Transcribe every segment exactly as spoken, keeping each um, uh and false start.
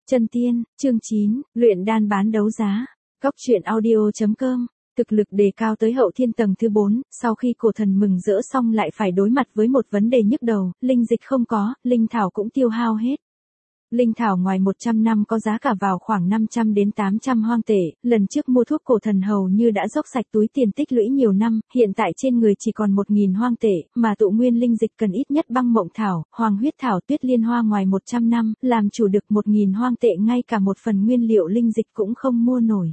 Chân tiên, chương chín, luyện đan bán đấu giá. Góc truyện audio.com. Thực lực đề cao tới hậu thiên tầng thứ bốn, sau khi cổ thần mừng rỡ xong lại phải đối mặt với một vấn đề nhức đầu, linh dịch không có, linh thảo cũng tiêu hao hết. Linh thảo ngoài một trăm năm có giá cả vào khoảng năm trăm đến tám trăm hoang tệ, lần trước mua thuốc cổ thần hầu như đã dốc sạch túi tiền tích lũy nhiều năm, hiện tại trên người chỉ còn một nghìn hoang tệ, mà tụ nguyên linh dịch cần ít nhất băng mộng thảo, hoàng huyết thảo, tuyết liên hoa ngoài một trăm năm, làm chủ được một nghìn hoang tệ ngay cả một phần nguyên liệu linh dịch cũng không mua nổi.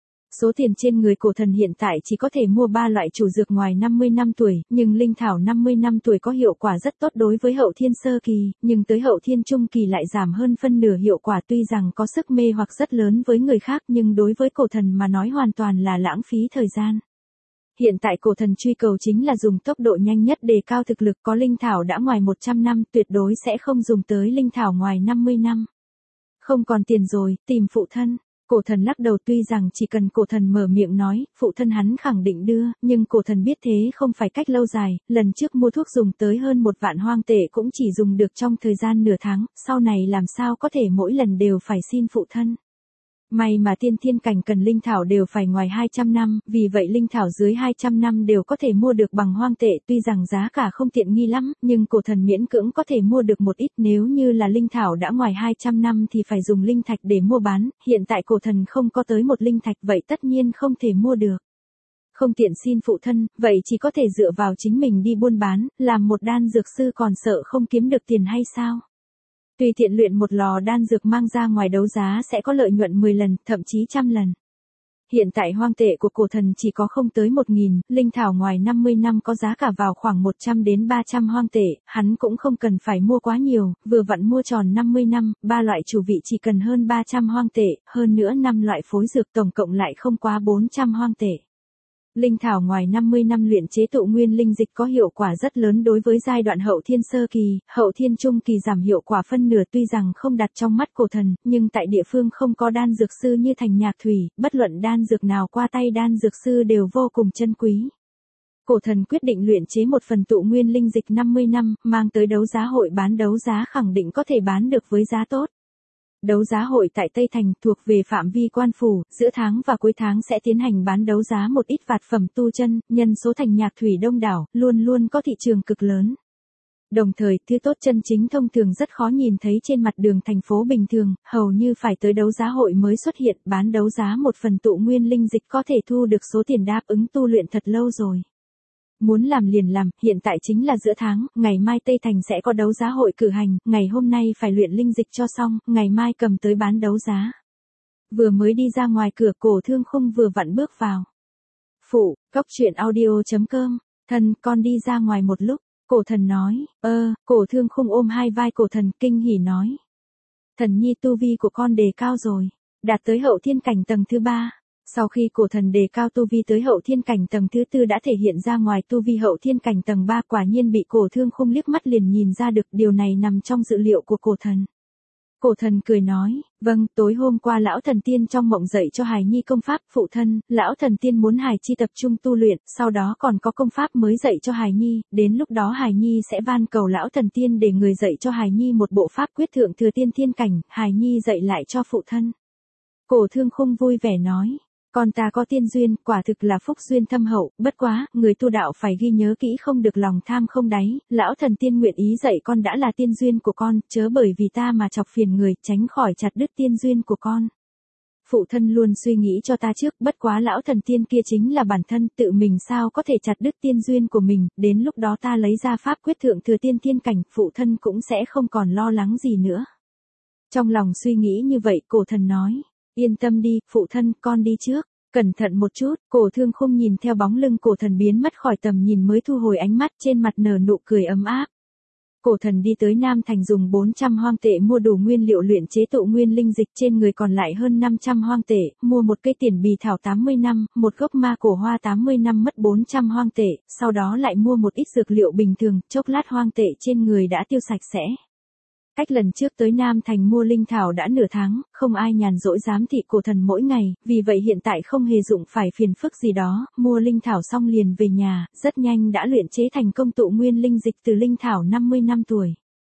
Số tiền trên người cổ thần hiện tại chỉ có thể mua ba loại chủ dược ngoài năm mươi năm tuổi, nhưng linh thảo năm mươi năm tuổi có hiệu quả rất tốt đối với hậu thiên sơ kỳ, nhưng tới hậu thiên trung kỳ lại giảm hơn phân nửa hiệu quả, tuy rằng có sức mê hoặc rất lớn với người khác nhưng đối với cổ thần mà nói hoàn toàn là lãng phí thời gian. Hiện tại cổ thần truy cầu chính là dùng tốc độ nhanh nhất đề cao thực lực, có linh thảo đã ngoài một trăm năm tuyệt đối sẽ không dùng tới linh thảo ngoài năm mươi năm. Không còn tiền rồi, tìm phụ thân. Cổ thần lắc đầu, tuy rằng chỉ cần cổ thần mở miệng nói, phụ thân hắn khẳng định đưa, nhưng cổ thần biết thế không phải cách lâu dài, lần trước mua thuốc dùng tới hơn một vạn hoang tệ cũng chỉ dùng được trong thời gian nửa tháng, sau này làm sao có thể mỗi lần đều phải xin phụ thân. May mà tiên thiên cảnh cần linh thảo đều phải ngoài hai trăm năm, vì vậy linh thảo dưới hai trăm năm đều có thể mua được bằng hoang tệ, tuy rằng giá cả không tiện nghi lắm, nhưng cổ thần miễn cưỡng có thể mua được một ít, nếu như là linh thảo đã ngoài hai trăm năm thì phải dùng linh thạch để mua bán, hiện tại cổ thần không có tới một linh thạch vậy tất nhiên không thể mua được. Không tiện xin phụ thân, vậy chỉ có thể dựa vào chính mình đi buôn bán, làm một đan dược sư còn sợ không kiếm được tiền hay sao? Tùy tiện luyện một lò đan dược mang ra ngoài đấu giá sẽ có lợi nhuận mười lần, thậm chí trăm lần. Hiện tại hoang tệ của cổ thần chỉ có không tới một nghìn, linh thảo ngoài năm mươi năm có giá cả vào khoảng một trăm đến ba trăm hoang tệ, hắn cũng không cần phải mua quá nhiều, vừa vặn mua tròn năm mươi năm, ba loại chủ vị chỉ cần hơn ba trăm hoang tệ, hơn nữa năm loại phối dược tổng cộng lại không quá bốn trăm hoang tệ. Linh thảo ngoài năm mươi năm luyện chế tụ nguyên linh dịch có hiệu quả rất lớn đối với giai đoạn hậu thiên sơ kỳ, hậu thiên trung kỳ giảm hiệu quả phân nửa, tuy rằng không đặt trong mắt cổ thần, nhưng tại địa phương không có đan dược sư như thành Nhạc Thủy, bất luận đan dược nào qua tay đan dược sư đều vô cùng chân quý. Cổ thần quyết định luyện chế một phần tụ nguyên linh dịch năm mươi năm, mang tới đấu giá hội bán đấu giá khẳng định có thể bán được với giá tốt. Đấu giá hội tại Tây Thành thuộc về phạm vi quan phủ, giữa tháng và cuối tháng sẽ tiến hành bán đấu giá một ít vạt phẩm tu chân, nhân số thành Nhạc Thủy đông đảo, luôn luôn có thị trường cực lớn. Đồng thời, thứ tốt chân chính thông thường rất khó nhìn thấy trên mặt đường thành phố bình thường, hầu như phải tới đấu giá hội mới xuất hiện, bán đấu giá một phần tụ nguyên linh dịch có thể thu được số tiền đáp ứng tu luyện thật lâu rồi. Muốn làm liền làm, hiện tại chính là giữa tháng, ngày mai Tây Thành sẽ có đấu giá hội cử hành, ngày hôm nay phải luyện linh dịch cho xong, ngày mai cầm tới bán đấu giá. Vừa mới đi ra ngoài cửa, Cổ Thương Khung vừa vặn bước vào. Phụ, góc truyện audio.com, thần, con đi ra ngoài một lúc, cổ thần nói, ơ, Cổ Thương Khung ôm hai vai cổ thần kinh hỉ nói. Thần nhi tu vi của con đề cao rồi, đạt tới hậu thiên cảnh tầng thứ ba. Sau khi cổ thần đề cao tu vi tới hậu thiên cảnh tầng thứ tư đã thể hiện ra ngoài tu vi hậu thiên cảnh tầng ba, quả nhiên bị Cổ Thương Khung liếc mắt liền nhìn ra được, điều này nằm trong dự liệu của cổ thần. Cổ thần cười nói, vâng, tối hôm qua lão thần tiên trong mộng dạy cho hài nhi công pháp, phụ thân, lão thần tiên muốn hài chi tập trung tu luyện, sau đó còn có công pháp mới dạy cho hài nhi, đến lúc đó hài nhi sẽ van cầu lão thần tiên để người dạy cho hài nhi một bộ pháp quyết thượng thừa tiên thiên cảnh, hài nhi dạy lại cho phụ thân. Cổ Thương Khung vui vẻ nói. Con ta có tiên duyên, quả thực là phúc duyên thâm hậu, bất quá, người tu đạo phải ghi nhớ kỹ không được lòng tham không đáy, lão thần tiên nguyện ý dạy con đã là tiên duyên của con, chớ bởi vì ta mà chọc phiền người, tránh khỏi chặt đứt tiên duyên của con. Phụ thân luôn suy nghĩ cho ta trước, bất quá lão thần tiên kia chính là bản thân, tự mình sao có thể chặt đứt tiên duyên của mình, đến lúc đó ta lấy ra pháp quyết thượng thừa tiên thiên cảnh, phụ thân cũng sẽ không còn lo lắng gì nữa. Trong lòng suy nghĩ như vậy, cổ thần nói. Yên tâm đi, phụ thân, con đi trước. Cẩn thận một chút, Cổ Thương Khung nhìn theo bóng lưng cổ thần biến mất khỏi tầm nhìn mới thu hồi ánh mắt, trên mặt nở nụ cười ấm áp. Cổ thần đi tới Nam Thành dùng bốn trăm hoang tệ mua đủ nguyên liệu luyện chế tụ nguyên linh dịch, trên người còn lại hơn năm trăm hoang tệ, mua một cây tiền bì thảo tám mươi năm, một gốc ma cổ hoa tám mươi năm mất bốn trăm hoang tệ, sau đó lại mua một ít dược liệu bình thường, chốc lát hoang tệ trên người đã tiêu sạch sẽ. Cách lần trước tới Nam Thành mua linh thảo đã nửa tháng, không ai nhàn rỗi giám thị cổ thần mỗi ngày, vì vậy hiện tại không hề dụng phải phiền phức gì đó, mua linh thảo xong liền về nhà, rất nhanh đã luyện chế thành công tụ nguyên linh dịch từ linh thảo năm mươi năm tuổi.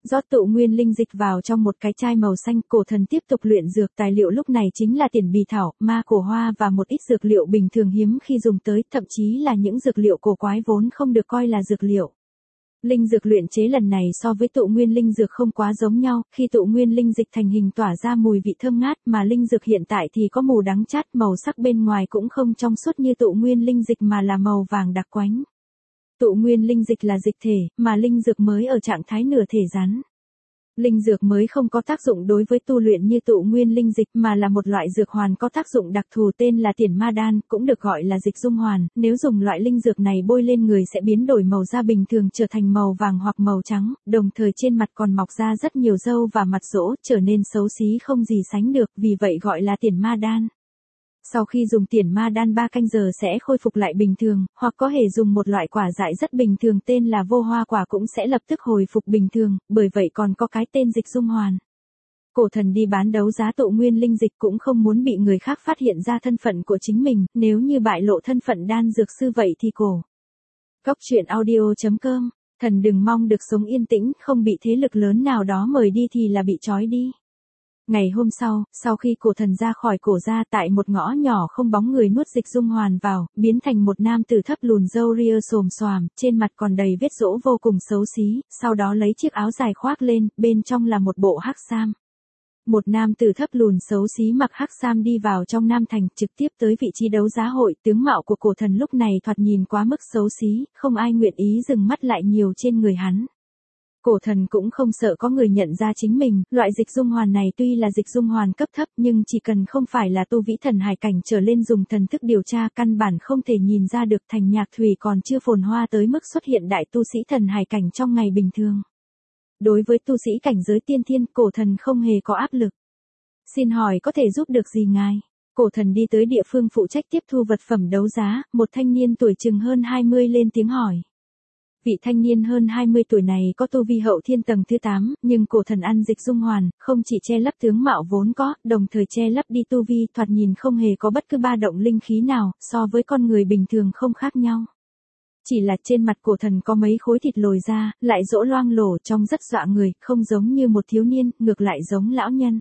Rót tụ nguyên linh dịch vào trong một cái chai màu xanh, cổ thần tiếp tục luyện dược, tài liệu lúc này chính là tiền bì thảo, ma cổ hoa và một ít dược liệu bình thường hiếm khi dùng tới, thậm chí là những dược liệu cổ quái vốn không được coi là dược liệu. Linh dược luyện chế lần này so với tụ nguyên linh dược không quá giống nhau, khi tụ nguyên linh dịch thành hình tỏa ra mùi vị thơm ngát, mà linh dược hiện tại thì có mùi đắng chát, màu sắc bên ngoài cũng không trong suốt như tụ nguyên linh dịch mà là màu vàng đặc quánh. Tụ nguyên linh dịch là dịch thể, mà linh dược mới ở trạng thái nửa thể rắn. Linh dược mới không có tác dụng đối với tu luyện như tụ nguyên linh dịch mà là một loại dược hoàn có tác dụng đặc thù tên là tiền ma đan, cũng được gọi là dịch dung hoàn, nếu dùng loại linh dược này bôi lên người sẽ biến đổi màu da bình thường trở thành màu vàng hoặc màu trắng, đồng thời trên mặt còn mọc ra rất nhiều râu và mặt rỗ, trở nên xấu xí không gì sánh được, vì vậy gọi là tiền ma đan. Sau khi dùng tiền ma đan ba canh giờ sẽ khôi phục lại bình thường, hoặc có thể dùng một loại quả dại rất bình thường tên là vô hoa quả cũng sẽ lập tức hồi phục bình thường, bởi vậy còn có cái tên dịch dung hoàn. Cổ thần đi bán đấu giá tụ nguyên linh dịch cũng không muốn bị người khác phát hiện ra thân phận của chính mình, nếu như bại lộ thân phận đan dược sư vậy thì cổ. Cóc truyện audio chấm com, thần đừng mong được sống yên tĩnh, không bị thế lực lớn nào đó mời đi thì là bị trói đi. Ngày hôm sau, sau khi cổ thần ra khỏi cổ ra tại một ngõ nhỏ không bóng người nuốt dịch dung hoàn vào, biến thành một nam tử thấp lùn râu ria xồm xoàm, trên mặt còn đầy vết rỗ vô cùng xấu xí, sau đó lấy chiếc áo dài khoác lên, bên trong là một bộ hắc sam. Một nam tử thấp lùn xấu xí mặc hắc sam đi vào trong Nam Thành, trực tiếp tới vị trí đấu giá hội, tướng mạo của cổ thần lúc này thoạt nhìn quá mức xấu xí, không ai nguyện ý dừng mắt lại nhiều trên người hắn. Cổ thần cũng không sợ có người nhận ra chính mình, loại dịch dung hoàn này tuy là dịch dung hoàn cấp thấp nhưng chỉ cần không phải là tu vĩ thần hải cảnh trở lên dùng thần thức điều tra căn bản không thể nhìn ra được Thành Nhạc Thủy còn chưa phồn hoa tới mức xuất hiện đại tu sĩ thần hải cảnh trong ngày bình thường. Đối với tu sĩ cảnh giới tiên thiên, cổ thần không hề có áp lực. Xin hỏi có thể giúp được gì ngài? Cổ thần đi tới địa phương phụ trách tiếp thu vật phẩm đấu giá, một thanh niên tuổi chừng hơn hai mươi lên tiếng hỏi. Vị thanh niên hơn hai mươi tuổi này có tu vi hậu thiên tầng thứ tám, nhưng cổ thần ăn dịch dung hoàn, không chỉ che lấp tướng mạo vốn có, đồng thời che lấp đi tu vi, thoạt nhìn không hề có bất cứ ba động linh khí nào, so với con người bình thường không khác nhau. Chỉ là trên mặt cổ thần có mấy khối thịt lồi ra, lại rỗ loang lổ trông rất dọa người, không giống như một thiếu niên, ngược lại giống lão nhân.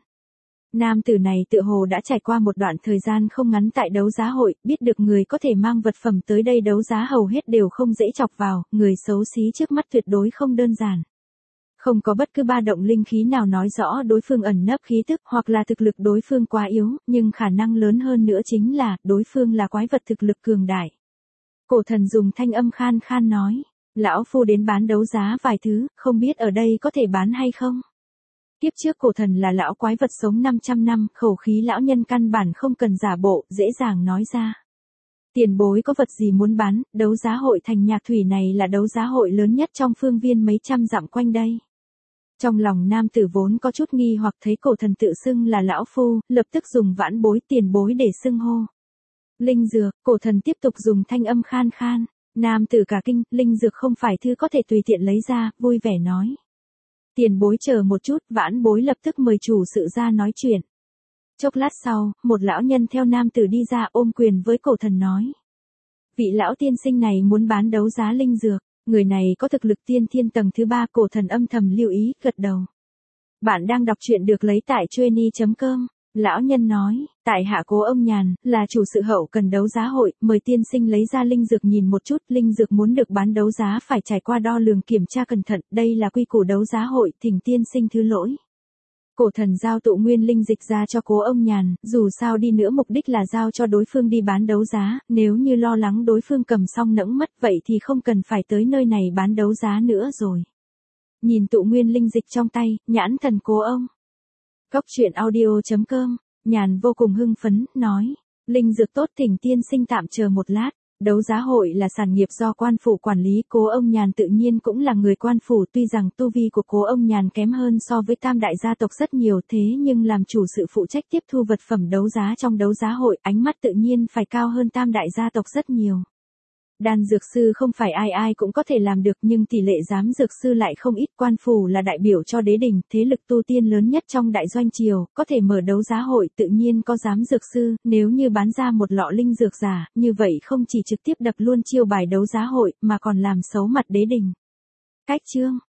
Nam tử này tựa hồ đã trải qua một đoạn thời gian không ngắn tại đấu giá hội, biết được người có thể mang vật phẩm tới đây đấu giá hầu hết đều không dễ chọc vào, người xấu xí trước mắt tuyệt đối không đơn giản. Không có bất cứ ba động linh khí nào nói rõ đối phương ẩn nấp khí tức hoặc là thực lực đối phương quá yếu, nhưng khả năng lớn hơn nữa chính là đối phương là quái vật thực lực cường đại. Cổ thần dùng thanh âm khan khan nói, lão phu đến bán đấu giá vài thứ, không biết ở đây có thể bán hay không? Tiếp trước cổ thần là lão quái vật sống năm trăm năm, khẩu khí lão nhân căn bản không cần giả bộ, dễ dàng nói ra. Tiền bối có vật gì muốn bán, đấu giá hội Thành Nhạc Thủy này là đấu giá hội lớn nhất trong phương viên mấy trăm dặm quanh đây. Trong lòng nam tử vốn có chút nghi hoặc thấy cổ thần tự xưng là lão phu, lập tức dùng vãn bối tiền bối để xưng hô. Linh dược, cổ thần tiếp tục dùng thanh âm khan khan, nam tử cả kinh, linh dược không phải thứ có thể tùy tiện lấy ra, vui vẻ nói. Tiền bối chờ một chút, vãn bối lập tức mời chủ sự ra nói chuyện. Chốc lát sau, một lão nhân theo nam tử đi ra ôm quyền với cổ thần nói. Vị lão tiên sinh này muốn bán đấu giá linh dược, người này có thực lực tiên thiên tầng thứ ba, cổ thần âm thầm lưu ý, gật đầu. Bạn đang đọc truyện được lấy tại chueni chấm com. Lão nhân nói, tại hạ Cố Ông Nhàn, là chủ sự hậu cần đấu giá hội, mời tiên sinh lấy ra linh dược nhìn một chút, linh dược muốn được bán đấu giá phải trải qua đo lường kiểm tra cẩn thận, đây là quy củ đấu giá hội, thỉnh tiên sinh thứ lỗi. Cổ thần giao tụ nguyên linh dịch ra cho Cố Ông Nhàn, dù sao đi nữa mục đích là giao cho đối phương đi bán đấu giá, nếu như lo lắng đối phương cầm xong nẫng mất vậy thì không cần phải tới nơi này bán đấu giá nữa rồi. Nhìn tụ nguyên linh dịch trong tay, nhãn thần Cố Ông. Cóc truyện audio chấm com, Nhàn vô cùng hưng phấn, nói, linh dược tốt thỉnh tiên sinh tạm chờ một lát, đấu giá hội là sản nghiệp do quan phủ quản lý, Cố Ông Nhàn tự nhiên cũng là người quan phủ, tuy rằng tu vi của Cố Ông Nhàn kém hơn so với tam đại gia tộc rất nhiều thế nhưng làm chủ sự phụ trách tiếp thu vật phẩm đấu giá trong đấu giá hội, ánh mắt tự nhiên phải cao hơn tam đại gia tộc rất nhiều. Đan dược sư không phải ai ai cũng có thể làm được nhưng tỷ lệ giám dược sư lại không ít, quan phủ là đại biểu cho đế đình, thế lực tu tiên lớn nhất trong đại doanh triều, có thể mở đấu giá hội tự nhiên có giám dược sư, nếu như bán ra một lọ linh dược giả, như vậy không chỉ trực tiếp đập luôn chiêu bài đấu giá hội mà còn làm xấu mặt đế đình. Cách chương